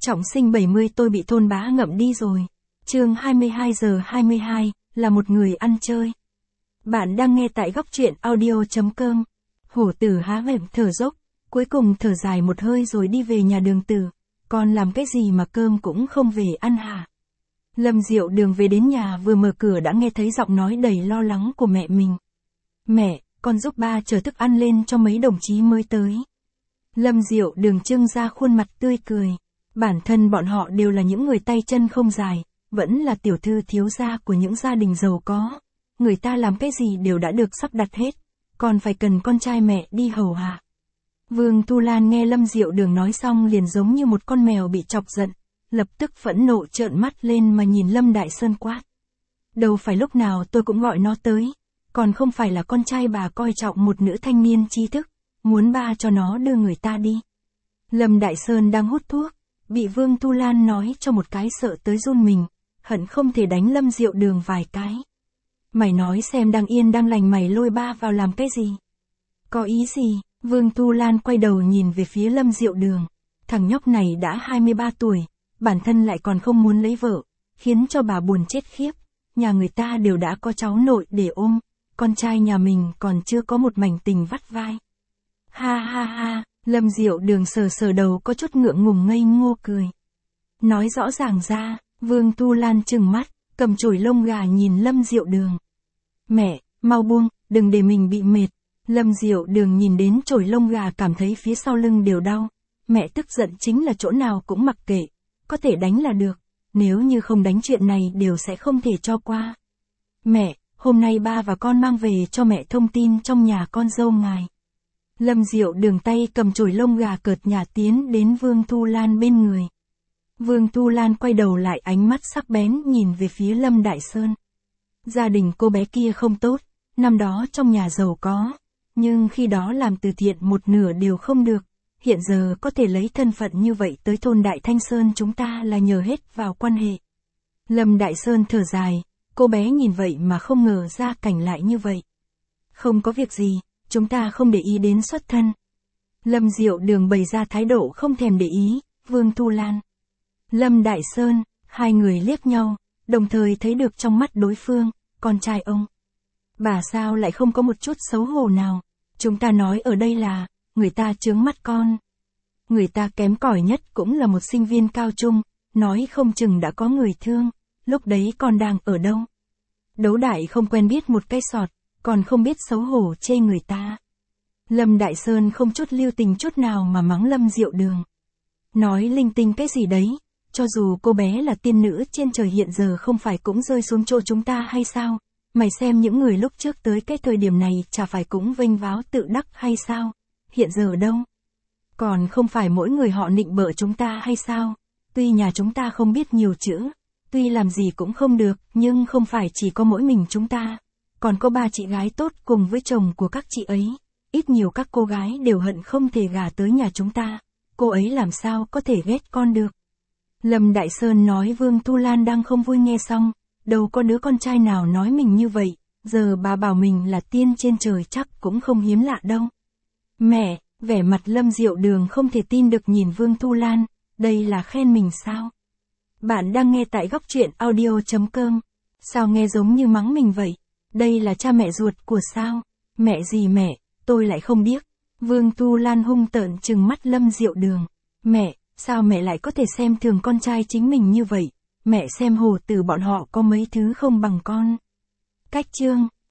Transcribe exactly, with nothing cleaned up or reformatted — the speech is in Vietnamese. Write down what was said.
Trọng sinh bảy mươi tôi bị thôn bá ngậm đi rồi. Chương hai mươi hai giờ hai mươi hai, là một người ăn chơi. Bạn đang nghe tại góc truyện audio chấm com. Hổ tử há mồm thở dốc, cuối cùng thở dài một hơi rồi đi về nhà Đường Tử. Con làm cái gì mà cơm cũng không về ăn hả? Lâm Diệu Đường về đến nhà vừa mở cửa đã nghe thấy giọng nói đầy lo lắng của mẹ mình. Mẹ, con giúp ba chở thức ăn lên cho mấy đồng chí mới tới. Lâm Diệu Đường trưng ra khuôn mặt tươi cười. Bản thân bọn họ đều là những người tay chân không dài, vẫn là tiểu thư thiếu gia của những gia đình giàu có. Người ta làm cái gì đều đã được sắp đặt hết, còn phải cần con trai mẹ đi hầu hạ. Vương Thu Lan nghe Lâm Diệu Đường nói xong liền giống như một con mèo bị chọc giận, lập tức phẫn nộ trợn mắt lên mà nhìn Lâm Đại Sơn quát. Đâu phải lúc nào tôi cũng gọi nó tới, còn không phải là con trai bà coi trọng một nữ thanh niên trí thức, muốn ba cho nó đưa người ta đi. Lâm Đại Sơn đang hút thuốc, bị Vương Thu Lan nói cho một cái sợ tới run mình, hận không thể đánh Lâm Diệu Đường vài cái. Mày nói xem đang yên đang lành mày lôi ba vào làm cái gì? Có ý gì? Vương Thu Lan quay đầu nhìn về phía Lâm Diệu Đường. Thằng nhóc này đã hai mươi ba tuổi, bản thân lại còn không muốn lấy vợ, khiến cho bà buồn chết khiếp. Nhà người ta đều đã có cháu nội để ôm, con trai nhà mình còn chưa có một mảnh tình vắt vai. Ha ha ha, Lâm Diệu Đường sờ sờ đầu có chút ngượng ngùng ngây ngô cười. Nói rõ ràng ra, Vương Thu Lan trừng mắt, cầm chổi lông gà nhìn Lâm Diệu Đường. Mẹ, mau buông, đừng để mình bị mệt. Lâm Diệu Đường nhìn đến chổi lông gà cảm thấy phía sau lưng đều đau. Mẹ tức giận chính là chỗ nào cũng mặc kệ, có thể đánh là được, nếu như không đánh chuyện này đều sẽ không thể cho qua. Mẹ, hôm nay ba và con mang về cho mẹ thông tin trong nhà con dâu ngài. Lâm Diệu Đường tay cầm chổi lông gà cợt nhả tiến đến Vương Thu Lan bên người. Vương Thu Lan quay đầu lại ánh mắt sắc bén nhìn về phía Lâm Đại Sơn. Gia đình cô bé kia không tốt, năm đó trong nhà giàu có, nhưng khi đó làm từ thiện một nửa đều không được, hiện giờ có thể lấy thân phận như vậy tới thôn Đại Thanh Sơn chúng ta là nhờ hết vào quan hệ. Lâm Đại Sơn thở dài, cô bé nhìn vậy mà không ngờ gia cảnh lại như vậy. Không có việc gì, chúng ta không để ý đến xuất thân. Lâm Diệu Đường bày ra thái độ không thèm để ý. Vương Thu Lan, Lâm Đại Sơn, hai người liếc nhau, đồng thời thấy được trong mắt đối phương, con trai ông. Bà sao lại không có một chút xấu hổ nào, chúng ta nói ở đây là, người ta chướng mắt con. Người ta kém cỏi nhất cũng là một sinh viên cao trung, nói không chừng đã có người thương, lúc đấy con đang ở đâu. Đấu đại không quen biết một cây sọt, còn không biết xấu hổ chê người ta. Lâm Đại Sơn không chút lưu tình chút nào mà mắng Lâm Diệu Đường. Nói linh tinh cái gì đấy, cho dù cô bé là tiên nữ trên trời hiện giờ không phải cũng rơi xuống chỗ chúng ta hay sao? Mày xem những người lúc trước tới cái thời điểm này chả phải cũng vênh váo tự đắc hay sao? Hiện giờ đâu? Còn không phải mỗi người họ nịnh bợ chúng ta hay sao? Tuy nhà chúng ta không biết nhiều chữ, tuy làm gì cũng không được, nhưng không phải chỉ có mỗi mình chúng ta. Còn có ba chị gái tốt cùng với chồng của các chị ấy. Ít nhiều các cô gái đều hận không thể gả tới nhà chúng ta. Cô ấy làm sao có thể ghét con được. Lâm Đại Sơn nói Vương Thu Lan đang không vui nghe xong. Đâu có đứa con trai nào nói mình như vậy. Giờ bà bảo mình là tiên trên trời chắc cũng không hiếm lạ đâu. Mẹ, vẻ mặt Lâm Diệu Đường không thể tin được nhìn Vương Thu Lan. Đây là khen mình sao? Bạn đang nghe tại góc truyện audio chấm com. Sao nghe giống như mắng mình vậy? Đây là cha mẹ ruột của sao? Mẹ gì mẹ, tôi lại không biết. Vương Thu Lan hung tợn trừng mắt Lâm Diệu Đường. Mẹ, sao mẹ lại có thể xem thường con trai chính mình như vậy? Mẹ xem hồ tử bọn họ có mấy thứ không bằng con. Cách chương